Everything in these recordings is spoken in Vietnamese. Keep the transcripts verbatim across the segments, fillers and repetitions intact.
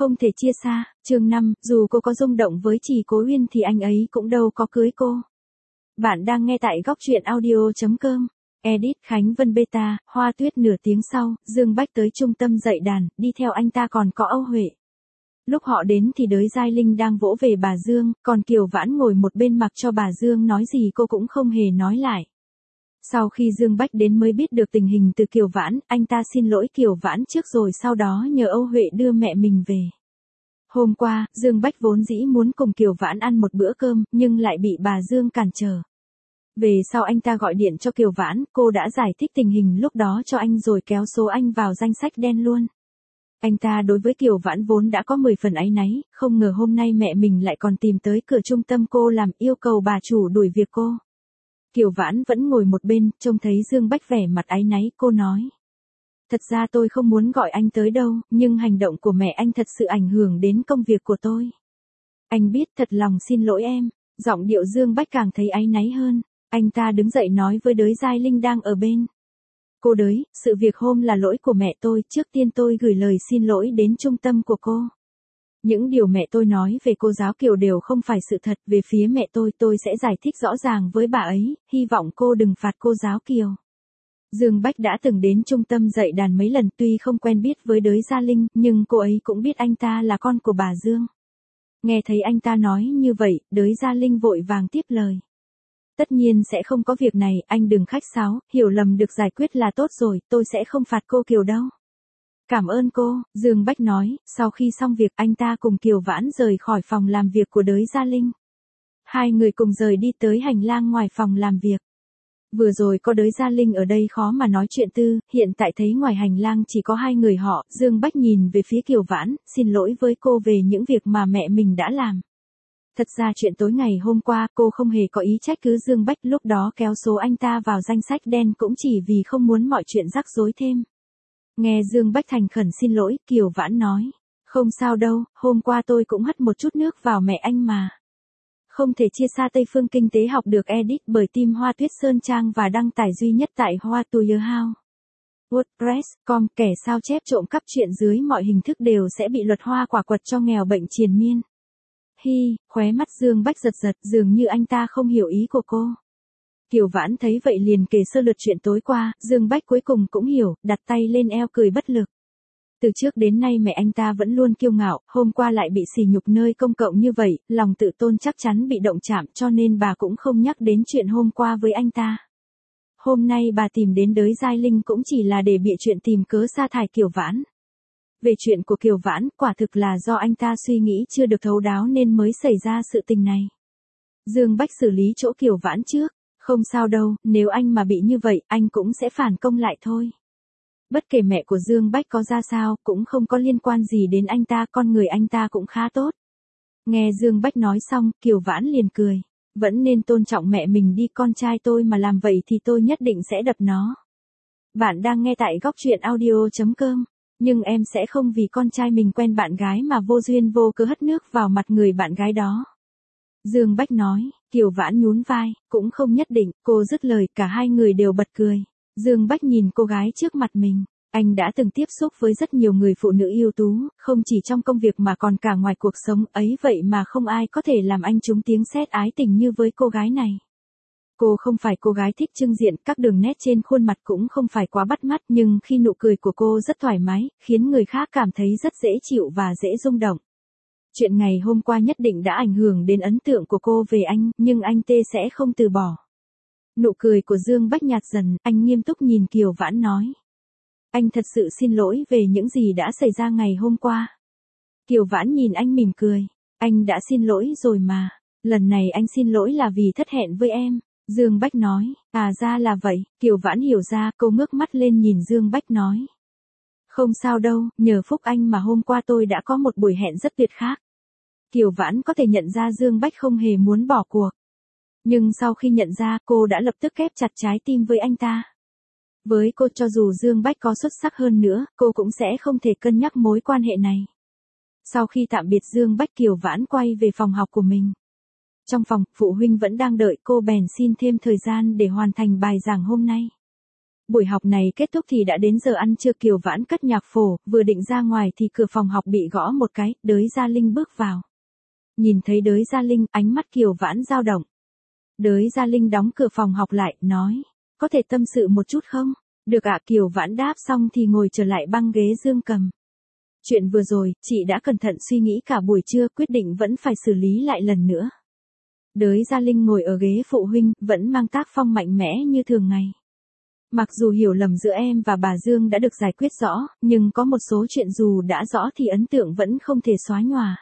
Không thể chia xa, chương năm, dù cô có rung động với Trì Cố Uyên thì anh ấy cũng đâu có cưới cô. Bạn đang nghe tại góc truyện audio chấm com. Edit Khánh Vân Beta, Hoa Tuyết. Nửa tiếng sau, Dương Bách tới trung tâm dạy đàn, đi theo anh ta còn có Âu Huệ. Lúc họ đến thì Đới Giai Linh đang vỗ về bà Dương, còn Kiều Vãn ngồi một bên mặc cho bà Dương nói gì cô cũng không hề nói lại. Sau khi Dương Bách đến mới biết được tình hình từ Kiều Vãn, anh ta xin lỗi Kiều Vãn trước rồi sau đó nhờ Âu Huệ đưa mẹ mình về. Hôm qua, Dương Bách vốn dĩ muốn cùng Kiều Vãn ăn một bữa cơm, nhưng lại bị bà Dương cản trở. Về sau anh ta gọi điện cho Kiều Vãn, cô đã giải thích tình hình lúc đó cho anh rồi kéo số anh vào danh sách đen luôn. Anh ta đối với Kiều Vãn vốn đã có mười phần áy náy, không ngờ hôm nay mẹ mình lại còn tìm tới cửa trung tâm cô làm, yêu cầu bà chủ đuổi việc cô. Kiều Vãn vẫn ngồi một bên, trông thấy Dương Bách vẻ mặt áy náy, cô nói. Thật ra tôi không muốn gọi anh tới đâu, nhưng hành động của mẹ anh thật sự ảnh hưởng đến công việc của tôi. Anh biết, thật lòng xin lỗi em. Giọng điệu Dương Bách càng thấy áy náy hơn. Anh ta đứng dậy nói với Đới Giai Linh đang ở bên. Cô Đới, sự việc hôm là lỗi của mẹ tôi, trước tiên tôi gửi lời xin lỗi đến trung tâm của cô. Những điều mẹ tôi nói về cô giáo Kiều đều không phải sự thật, về phía mẹ tôi tôi sẽ giải thích rõ ràng với bà ấy, hy vọng cô đừng phạt cô giáo Kiều. Dương Bách đã từng đến trung tâm dạy đàn mấy lần, tuy không quen biết với Đới Giai Linh, nhưng cô ấy cũng biết anh ta là con của bà Dương. Nghe thấy anh ta nói như vậy, Đới Giai Linh vội vàng tiếp lời. Tất nhiên sẽ không có việc này, anh đừng khách sáo, hiểu lầm được giải quyết là tốt rồi, tôi sẽ không phạt cô Kiều đâu. Cảm ơn cô, Dương Bách nói. Sau khi xong việc anh ta cùng Kiều Vãn rời khỏi phòng làm việc của Đới Giai Linh. Hai người cùng rời đi tới hành lang ngoài phòng làm việc. Vừa rồi có Đới Giai Linh ở đây khó mà nói chuyện tư, hiện tại thấy ngoài hành lang chỉ có hai người họ. Dương Bách nhìn về phía Kiều Vãn, xin lỗi với cô về những việc mà mẹ mình đã làm. Thật ra chuyện tối ngày hôm qua cô không hề có ý trách cứ Dương Bách, lúc đó kéo số anh ta vào danh sách đen cũng chỉ vì không muốn mọi chuyện rắc rối thêm. Nghe Dương Bách thành khẩn xin lỗi, Kiều Vãn nói. Không sao đâu, hôm qua tôi cũng hất một chút nước vào mẹ anh mà. Không thể chia xa. Tây Phương Kinh tế học được edit bởi team Hoa Tuyết Sơn Trang và đăng tải duy nhất tại Hoa To Your House. WordPress chấm com. Kẻ sao chép trộm cắp chuyện dưới mọi hình thức đều sẽ bị luật hoa quả quật cho nghèo bệnh triền miên. Hi, khóe mắt Dương Bách giật giật, dường như anh ta không hiểu ý của cô. Kiều Vãn thấy vậy liền kể sơ lược chuyện tối qua, Dương Bách cuối cùng cũng hiểu, đặt tay lên eo cười bất lực. Từ trước đến nay mẹ anh ta vẫn luôn kiêu ngạo, hôm qua lại bị sỉ nhục nơi công cộng như vậy, lòng tự tôn chắc chắn bị động chạm, cho nên bà cũng không nhắc đến chuyện hôm qua với anh ta. Hôm nay bà tìm đến Đới Giai Linh cũng chỉ là để bịa chuyện tìm cớ sa thải Kiều Vãn. Về chuyện của Kiều Vãn, quả thực là do anh ta suy nghĩ chưa được thấu đáo nên mới xảy ra sự tình này. Dương Bách xử lý chỗ Kiều Vãn trước. Không sao đâu, nếu anh mà bị như vậy, anh cũng sẽ phản công lại thôi. Bất kể mẹ của Dương Bách có ra sao, cũng không có liên quan gì đến anh ta, con người anh ta cũng khá tốt. Nghe Dương Bách nói xong, Kiều Vãn liền cười. Vẫn nên tôn trọng mẹ mình đi, con trai tôi mà làm vậy thì tôi nhất định sẽ đập nó. Bạn đang nghe tại góc truyện audio chấm com. Nhưng em sẽ không vì con trai mình quen bạn gái mà vô duyên vô cớ hất nước vào mặt người bạn gái đó. Dương Bách nói. Kiều Vãn nhún vai, cũng không nhất định, cô dứt lời, cả hai người đều bật cười. Dương Bách nhìn cô gái trước mặt mình. Anh đã từng tiếp xúc với rất nhiều người phụ nữ ưu tú, không chỉ trong công việc mà còn cả ngoài cuộc sống, ấy vậy mà không ai có thể làm anh trúng tiếng sét ái tình như với cô gái này. Cô không phải cô gái thích trưng diện, các đường nét trên khuôn mặt cũng không phải quá bắt mắt, nhưng khi nụ cười của cô rất thoải mái, khiến người khác cảm thấy rất dễ chịu và dễ rung động. Chuyện ngày hôm qua nhất định đã ảnh hưởng đến ấn tượng của cô về anh, nhưng anh tê sẽ không từ bỏ. Nụ cười của Dương Bách nhạt dần, anh nghiêm túc nhìn Kiều Vãn nói. Anh thật sự xin lỗi về những gì đã xảy ra ngày hôm qua. Kiều Vãn nhìn anh mỉm cười. Anh đã xin lỗi rồi mà. Lần này anh xin lỗi là vì thất hẹn với em. Dương Bách nói. À ra là vậy. Kiều Vãn hiểu ra, cô ngước mắt lên nhìn Dương Bách nói. Không sao đâu, nhờ phúc anh mà hôm qua tôi đã có một buổi hẹn rất tuyệt khác. Kiều Vãn có thể nhận ra Dương Bách không hề muốn bỏ cuộc. Nhưng sau khi nhận ra, cô đã lập tức ép chặt trái tim với anh ta. Với cô, cho dù Dương Bách có xuất sắc hơn nữa, cô cũng sẽ không thể cân nhắc mối quan hệ này. Sau khi tạm biệt Dương Bách, Kiều Vãn quay về phòng học của mình. Trong phòng, phụ huynh vẫn đang đợi cô bèn xin thêm thời gian để hoàn thành bài giảng hôm nay. Buổi học này kết thúc thì đã đến giờ ăn trưa. Kiều Vãn cất nhạc phổ, vừa định ra ngoài thì cửa phòng học bị gõ một cái, Đới Gia Linh bước vào. Nhìn thấy Đới Gia Linh, ánh mắt Kiều Vãn dao động. Đới Gia Linh đóng cửa phòng học lại, nói, có thể tâm sự một chút không? Được ạ. Kiều Vãn đáp xong thì ngồi trở lại băng ghế dương cầm. Chuyện vừa rồi, chị đã cẩn thận suy nghĩ cả buổi trưa, quyết định vẫn phải xử lý lại lần nữa. Đới Gia Linh ngồi ở ghế phụ huynh, vẫn mang tác phong mạnh mẽ như thường ngày. Mặc dù hiểu lầm giữa em và bà Dương đã được giải quyết rõ, nhưng có một số chuyện dù đã rõ thì ấn tượng vẫn không thể xóa nhòa.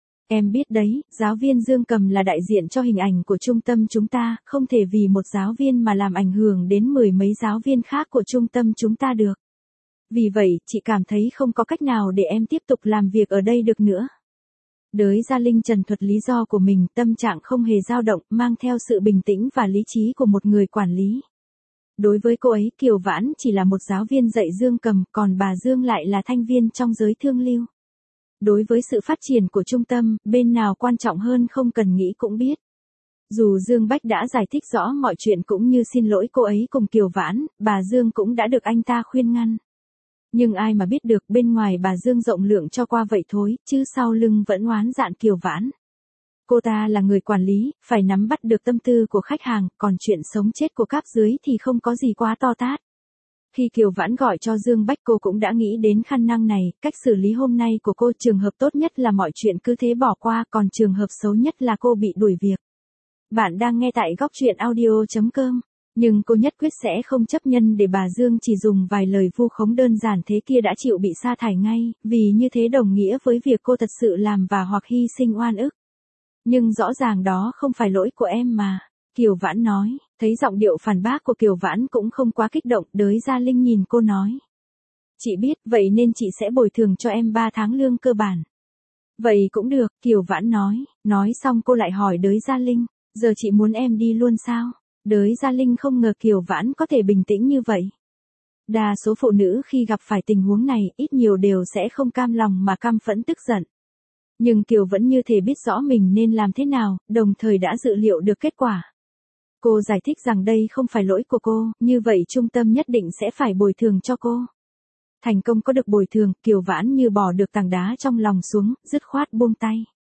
Em biết đấy, giáo viên Dương Cầm là đại diện cho hình ảnh của trung tâm chúng ta, không thể vì một giáo viên mà làm ảnh hưởng đến mười mấy giáo viên khác của trung tâm chúng ta được. Vì vậy, chị cảm thấy không có cách nào để em tiếp tục làm việc ở đây được nữa. Đới Gia Linh trần thuật lý do của mình, tâm trạng không hề dao động, mang theo sự bình tĩnh và lý trí của một người quản lý. Đối với cô ấy, Kiều Vãn chỉ là một giáo viên dạy Dương Cầm, còn bà Dương lại là thanh viên trong giới thương lưu. Đối với sự phát triển của trung tâm, bên nào quan trọng hơn không cần nghĩ cũng biết. Dù Dương Bách đã giải thích rõ mọi chuyện cũng như xin lỗi cô ấy cùng Kiều Vãn, bà Dương cũng đã được anh ta khuyên ngăn. Nhưng ai mà biết được bên ngoài bà Dương rộng lượng cho qua vậy thôi, chứ sau lưng vẫn oán dạn Kiều Vãn. Cô ta là người quản lý, phải nắm bắt được tâm tư của khách hàng, còn chuyện sống chết của cấp dưới thì không có gì quá to tát. Khi Kiều Vãn gọi cho Dương Bách cô cũng đã nghĩ đến khả năng này, cách xử lý hôm nay của cô trường hợp tốt nhất là mọi chuyện cứ thế bỏ qua, còn trường hợp xấu nhất là cô bị đuổi việc. Bạn đang nghe tại góc truyện audio chấm com. Nhưng cô nhất quyết sẽ không chấp nhận để bà Dương chỉ dùng vài lời vu khống đơn giản thế kia đã chịu bị sa thải ngay, vì như thế đồng nghĩa với việc cô thật sự làm và hoặc hy sinh oan ức. Nhưng rõ ràng đó không phải lỗi của em mà, Kiều Vãn nói, thấy giọng điệu phản bác của Kiều Vãn cũng không quá kích động, Đới Gia Linh nhìn cô nói. Chị biết, vậy nên chị sẽ bồi thường cho em ba tháng lương cơ bản. Vậy cũng được, Kiều Vãn nói, nói xong cô lại hỏi Đới Gia Linh, giờ chị muốn em đi luôn sao? Đới Gia Linh không ngờ Kiều Vãn có thể bình tĩnh như vậy. Đa số phụ nữ khi gặp phải tình huống này, ít nhiều đều sẽ không cam lòng mà căm phẫn tức giận. Nhưng Kiều vẫn như thể biết rõ mình nên làm thế nào, đồng thời đã dự liệu được kết quả. Cô giải thích rằng đây không phải lỗi của cô, như vậy trung tâm nhất định sẽ phải bồi thường cho cô. Thành công có được bồi thường, Kiều Vãn như bỏ được tảng đá trong lòng xuống, dứt khoát buông tay.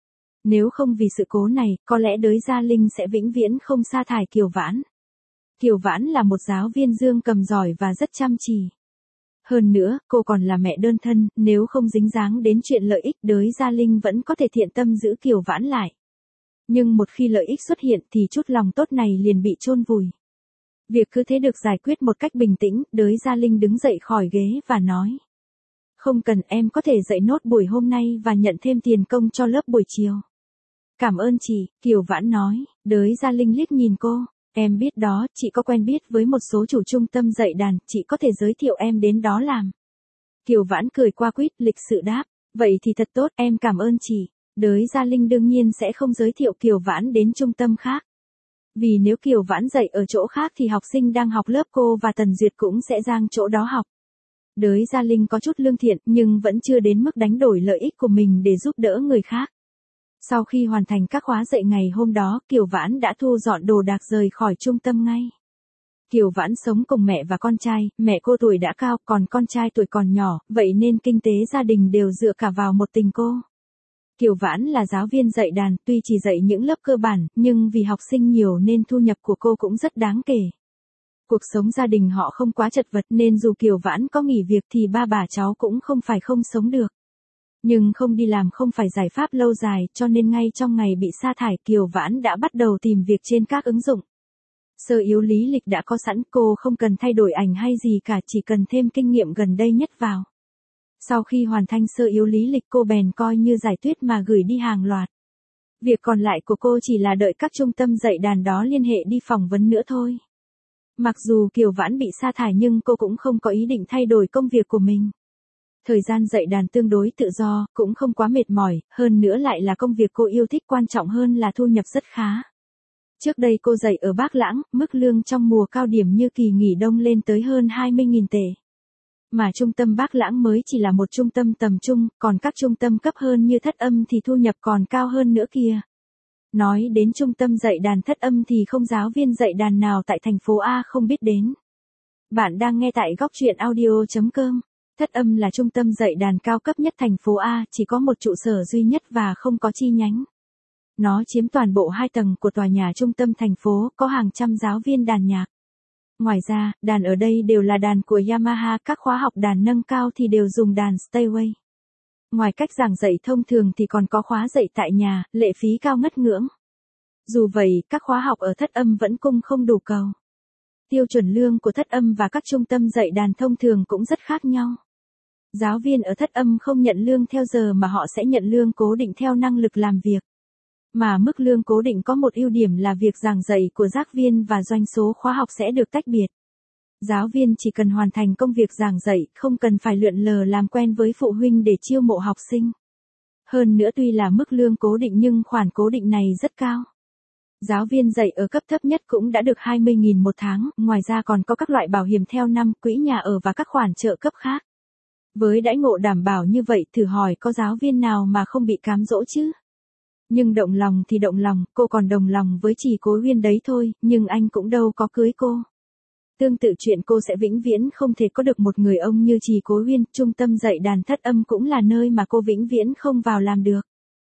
Nếu không vì sự cố này, có lẽ Đới Gia Linh sẽ vĩnh viễn không sa thải Kiều Vãn. Kiều Vãn là một giáo viên Dương Cầm giỏi và rất chăm chỉ. Hơn nữa, cô còn là mẹ đơn thân, nếu không dính dáng đến chuyện lợi ích Đới Gia Linh vẫn có thể thiện tâm giữ Kiều Vãn lại. Nhưng một khi lợi ích xuất hiện thì chút lòng tốt này liền bị chôn vùi. Việc cứ thế được giải quyết một cách bình tĩnh, Đới Gia Linh đứng dậy khỏi ghế và nói. Không cần, em có thể dạy nốt buổi hôm nay và nhận thêm tiền công cho lớp buổi chiều. Cảm ơn chị, Kiều Vãn nói. Đới Gia Linh liếc nhìn cô. Em biết đó, chị có quen biết với một số chủ trung tâm dạy đàn, chị có thể giới thiệu em đến đó làm. Kiều Vãn cười qua quýt, lịch sự đáp. Vậy thì thật tốt, em cảm ơn chị. Đới Gia Linh đương nhiên sẽ không giới thiệu Kiều Vãn đến trung tâm khác. Vì nếu Kiều Vãn dạy ở chỗ khác thì học sinh đang học lớp cô và Tần Duyệt cũng sẽ giang chỗ đó học. Đới Gia Linh có chút lương thiện nhưng vẫn chưa đến mức đánh đổi lợi ích của mình để giúp đỡ người khác. Sau khi hoàn thành các khóa dạy ngày hôm đó, Kiều Vãn đã thu dọn đồ đạc rời khỏi trung tâm ngay. Kiều Vãn sống cùng mẹ và con trai, mẹ cô tuổi đã cao, còn con trai tuổi còn nhỏ, vậy nên kinh tế gia đình đều dựa cả vào một tình cô. Kiều Vãn là giáo viên dạy đàn, tuy chỉ dạy những lớp cơ bản, nhưng vì học sinh nhiều nên thu nhập của cô cũng rất đáng kể. Cuộc sống gia đình họ không quá chật vật nên dù Kiều Vãn có nghỉ việc thì ba bà cháu cũng không phải không sống được. Nhưng không đi làm không phải giải pháp lâu dài, cho nên ngay trong ngày bị sa thải Kiều Vãn đã bắt đầu tìm việc trên các ứng dụng. Sơ yếu lý lịch đã có sẵn, cô không cần thay đổi ảnh hay gì cả, chỉ cần thêm kinh nghiệm gần đây nhất vào. Sau khi hoàn thành sơ yếu lý lịch cô bèn coi như giải tuyết mà gửi đi hàng loạt. Việc còn lại của cô chỉ là đợi các trung tâm dạy đàn đó liên hệ đi phỏng vấn nữa thôi. Mặc dù Kiều Vãn bị sa thải nhưng cô cũng không có ý định thay đổi công việc của mình. Thời gian dạy đàn tương đối tự do, cũng không quá mệt mỏi, hơn nữa lại là công việc cô yêu thích, quan trọng hơn là thu nhập rất khá. Trước đây cô dạy ở Bác Lãng, mức lương trong mùa cao điểm như kỳ nghỉ đông lên tới hơn hai mươi nghìn tệ. Mà trung tâm Bác Lãng mới chỉ là một trung tâm tầm trung, còn các trung tâm cấp hơn như Thất Âm thì thu nhập còn cao hơn nữa kìa. Nói đến trung tâm dạy đàn Thất Âm thì không giáo viên dạy đàn nào tại thành phố A không biết đến. Bạn đang nghe tại góc truyện audio.com. Thất Âm là trung tâm dạy đàn cao cấp nhất thành phố A, chỉ có một trụ sở duy nhất và không có chi nhánh. Nó chiếm toàn bộ hai tầng của tòa nhà trung tâm thành phố, có hàng trăm giáo viên đàn nhạc. Ngoài ra, đàn ở đây đều là đàn của Yamaha, các khóa học đàn nâng cao thì đều dùng đàn Steinway. Ngoài cách giảng dạy thông thường thì còn có khóa dạy tại nhà, lệ phí cao ngất ngưỡng. Dù vậy, các khóa học ở Thất Âm vẫn cung không đủ cầu. Tiêu chuẩn lương của Thất Âm và các trung tâm dạy đàn thông thường cũng rất khác nhau. Giáo viên ở Thất Âm không nhận lương theo giờ mà họ sẽ nhận lương cố định theo năng lực làm việc. Mà mức lương cố định có một ưu điểm là việc giảng dạy của giáo viên và doanh số khóa học sẽ được tách biệt. Giáo viên chỉ cần hoàn thành công việc giảng dạy, không cần phải lượn lờ làm quen với phụ huynh để chiêu mộ học sinh. Hơn nữa tuy là mức lương cố định nhưng khoản cố định này rất cao. Giáo viên dạy ở cấp thấp nhất cũng đã được hai mươi nghìn một tháng, ngoài ra còn có các loại bảo hiểm theo năm, quỹ nhà ở và các khoản trợ cấp khác. Với đãi ngộ đảm bảo như vậy, thử hỏi có giáo viên nào mà không bị cám dỗ chứ? Nhưng động lòng thì động lòng, cô còn đồng lòng với Trì Cố Huyên đấy thôi, nhưng anh cũng đâu có cưới cô. Tương tự chuyện cô sẽ vĩnh viễn không thể có được một người ông như Trì Cố Huyên, trung tâm dạy đàn Thất Âm cũng là nơi mà cô vĩnh viễn không vào làm được.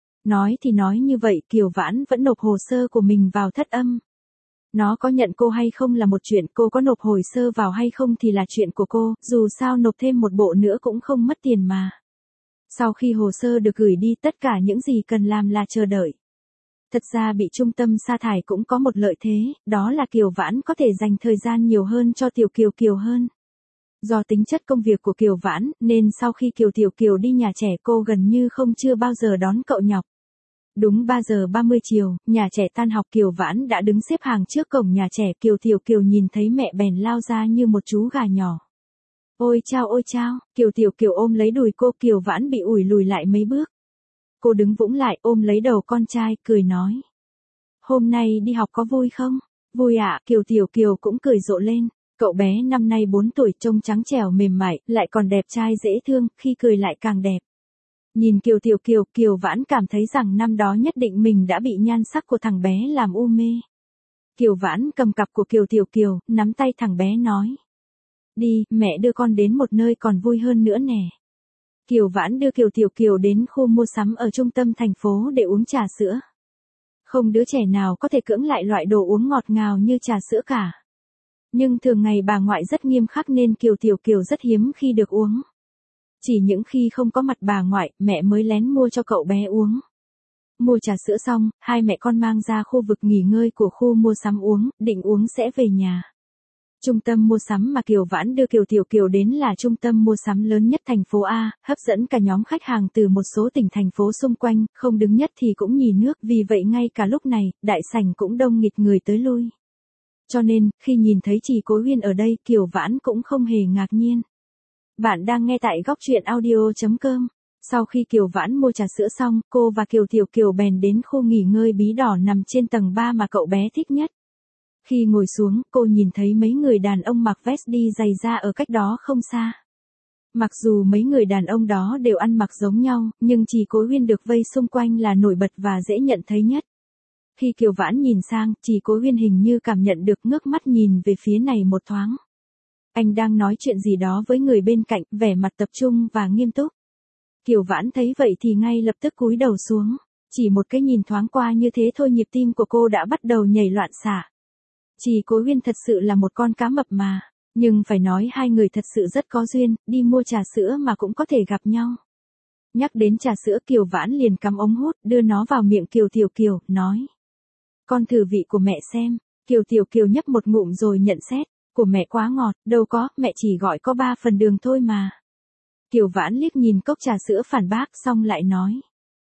Nói thì nói như vậy, Kiều Vãn vẫn nộp hồ sơ của mình vào Thất Âm. Nó có nhận cô hay không là một chuyện, cô có nộp hồ sơ vào hay không thì là chuyện của cô, dù sao nộp thêm một bộ nữa cũng không mất tiền mà. Sau khi hồ sơ được gửi đi, tất cả những gì cần làm là chờ đợi. Thật ra bị trung tâm sa thải cũng có một lợi thế, đó là Kiều Vãn có thể dành thời gian nhiều hơn cho Tiểu Kiều Kiều hơn. Do tính chất công việc của Kiều Vãn, nên sau khi Kiều Tiểu Kiều đi nhà trẻ cô gần như không chưa bao giờ đón cậu nhọc. Đúng ba giờ ba mươi chiều, nhà trẻ tan học, Kiều Vãn đã đứng xếp hàng trước cổng nhà trẻ. Kiều Tiểu Kiều nhìn thấy mẹ bèn lao ra như một chú gà nhỏ. Ôi chao ôi chao, Kiều Tiểu Kiều ôm lấy đùi cô, Kiều Vãn bị ủi lùi lại mấy bước. Cô đứng vững lại, ôm lấy đầu con trai, cười nói. Hôm nay đi học có vui không? Vui ạ, à? Kiều Tiểu Kiều cũng cười rộ lên. Cậu bé năm nay bốn tuổi, trông trắng trẻo mềm mại, lại còn đẹp trai dễ thương, khi cười lại càng đẹp. Nhìn Kiều Tiểu Kiều, Kiều Vãn cảm thấy rằng năm đó nhất định mình đã bị nhan sắc của thằng bé làm u mê. Kiều Vãn cầm cặp của Kiều Tiểu Kiều, nắm tay thằng bé nói. Đi, mẹ đưa con đến một nơi còn vui hơn nữa nè. Kiều Vãn đưa Kiều Tiểu Kiều đến khu mua sắm ở trung tâm thành phố để uống trà sữa. Không đứa trẻ nào có thể cưỡng lại loại đồ uống ngọt ngào như trà sữa cả. Nhưng thường ngày bà ngoại rất nghiêm khắc nên Kiều Tiểu Kiều rất hiếm khi được uống. Chỉ những khi không có mặt bà ngoại, mẹ mới lén mua cho cậu bé uống. Mua trà sữa xong, hai mẹ con mang ra khu vực nghỉ ngơi của khu mua sắm uống, định uống sẽ về nhà. Trung tâm mua sắm mà Kiều Vãn đưa Kiều Tiểu Kiều đến là trung tâm mua sắm lớn nhất thành phố A, hấp dẫn cả nhóm khách hàng từ một số tỉnh thành phố xung quanh, không đứng nhất thì cũng nhì nước, vì vậy ngay cả lúc này, đại sảnh cũng đông nghịt người tới lui. Cho nên, khi nhìn thấy Trì Cố Huyên ở đây, Kiều Vãn cũng không hề ngạc nhiên. Bạn đang nghe tại góc truyện audio.com. Sau khi Kiều Vãn mua trà sữa xong, cô và Kiều Tiểu Kiều bèn đến khu nghỉ ngơi bí đỏ nằm trên tầng ba mà cậu bé thích nhất. Khi ngồi xuống, cô nhìn thấy mấy người đàn ông mặc vest đi giày da ở cách đó không xa. Mặc dù mấy người đàn ông đó đều ăn mặc giống nhau, nhưng Trì Cố Huyên được vây xung quanh là nổi bật và dễ nhận thấy nhất. Khi Kiều Vãn nhìn sang, Trì Cố Huyên hình như cảm nhận được, ngước mắt nhìn về phía này một thoáng. Anh đang nói chuyện gì đó với người bên cạnh, vẻ mặt tập trung và nghiêm túc. Kiều Vãn thấy vậy thì ngay lập tức cúi đầu xuống. Chỉ một cái nhìn thoáng qua như thế thôi nhịp tim của cô đã bắt đầu nhảy loạn xạ. Trì Cố Huyên thật sự là một con cá mập mà. Nhưng phải nói hai người thật sự rất có duyên, đi mua trà sữa mà cũng có thể gặp nhau. Nhắc đến trà sữa, Kiều Vãn liền cắm ống hút, đưa nó vào miệng Kiều Tiểu Kiều, nói. Con thử vị của mẹ xem. Kiều Tiểu Kiều nhấp một ngụm rồi nhận xét. Của mẹ quá ngọt, đâu có, mẹ chỉ gọi có ba phần đường thôi mà. Kiều Vãn liếc nhìn cốc trà sữa phản bác xong lại nói.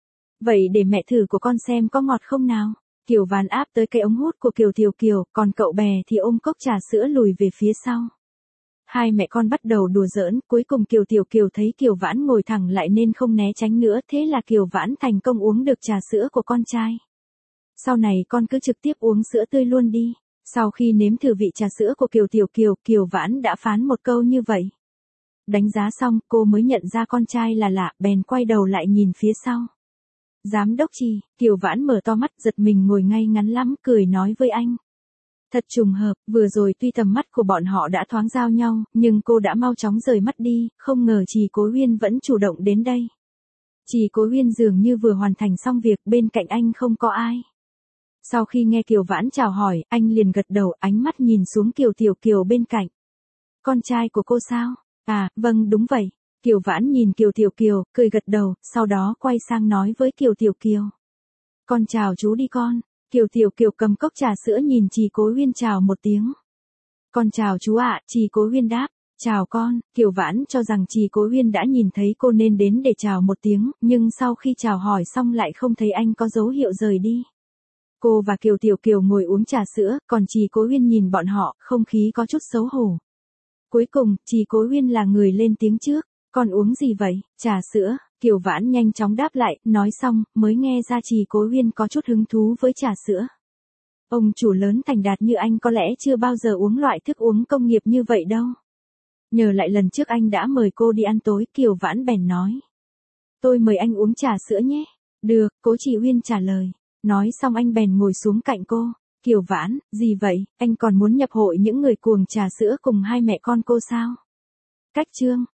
Vậy để mẹ thử của con xem có ngọt không nào. Kiều Vãn áp tới cái ống hút của Kiều Tiểu Kiều, còn cậu bè thì ôm cốc trà sữa lùi về phía sau. Hai mẹ con bắt đầu đùa giỡn, cuối cùng Kiều Tiểu Kiều thấy Kiều Vãn ngồi thẳng lại nên không né tránh nữa, thế là Kiều Vãn thành công uống được trà sữa của con trai. Sau này con cứ trực tiếp uống sữa tươi luôn đi. Sau khi nếm thử vị trà sữa của Kiều Tiểu Kiều, Kiều Vãn đã phán một câu như vậy. Đánh giá xong, cô mới nhận ra con trai là lạ, bèn quay đầu lại nhìn phía sau. Giám đốc Trì, Kiều Vãn mở to mắt giật mình ngồi ngay ngắn lắm, cười nói với anh. Thật trùng hợp, vừa rồi tuy tầm mắt của bọn họ đã thoáng giao nhau, nhưng cô đã mau chóng rời mắt đi, không ngờ Trì Cố Huyên vẫn chủ động đến đây. Trì Cố Huyên dường như vừa hoàn thành xong việc, bên cạnh anh không có ai. Sau khi nghe Kiều Vãn chào hỏi, anh liền gật đầu, ánh mắt nhìn xuống Kiều Tiểu Kiều bên cạnh. Con trai của cô sao? À, vâng đúng vậy. Kiều Vãn nhìn Kiều Tiểu Kiều, cười gật đầu, sau đó quay sang nói với Kiều Tiểu Kiều. Con chào chú đi con. Kiều Tiểu Kiều cầm cốc trà sữa nhìn Trì Cố Huyên chào một tiếng. Con chào chú ạ, Trì Cố Huyên đáp. Chào con. Kiều Vãn cho rằng Trì Cố Huyên đã nhìn thấy cô nên đến để chào một tiếng, nhưng sau khi chào hỏi xong lại không thấy anh có dấu hiệu rời đi. Cô và Kiều Tiểu Kiều ngồi uống trà sữa, còn Trì Cố Huyên nhìn bọn họ, không khí có chút xấu hổ. Cuối cùng, Trì Cố Huyên là người lên tiếng trước. Con uống gì vậy? Trà sữa. Kiều Vãn nhanh chóng đáp lại, nói xong, mới nghe ra Trì Cố Huyên có chút hứng thú với trà sữa. Ông chủ lớn thành đạt như anh có lẽ chưa bao giờ uống loại thức uống công nghiệp như vậy đâu. Nhờ lại lần trước anh đã mời cô đi ăn tối, Kiều Vãn bèn nói. Tôi mời anh uống trà sữa nhé. Được, Cố Trì Huyên trả lời. Nói xong anh bèn ngồi xuống cạnh cô. Kiều Vãn, gì vậy, anh còn muốn nhập hội những người cuồng trà sữa cùng hai mẹ con cô sao? Cách chương.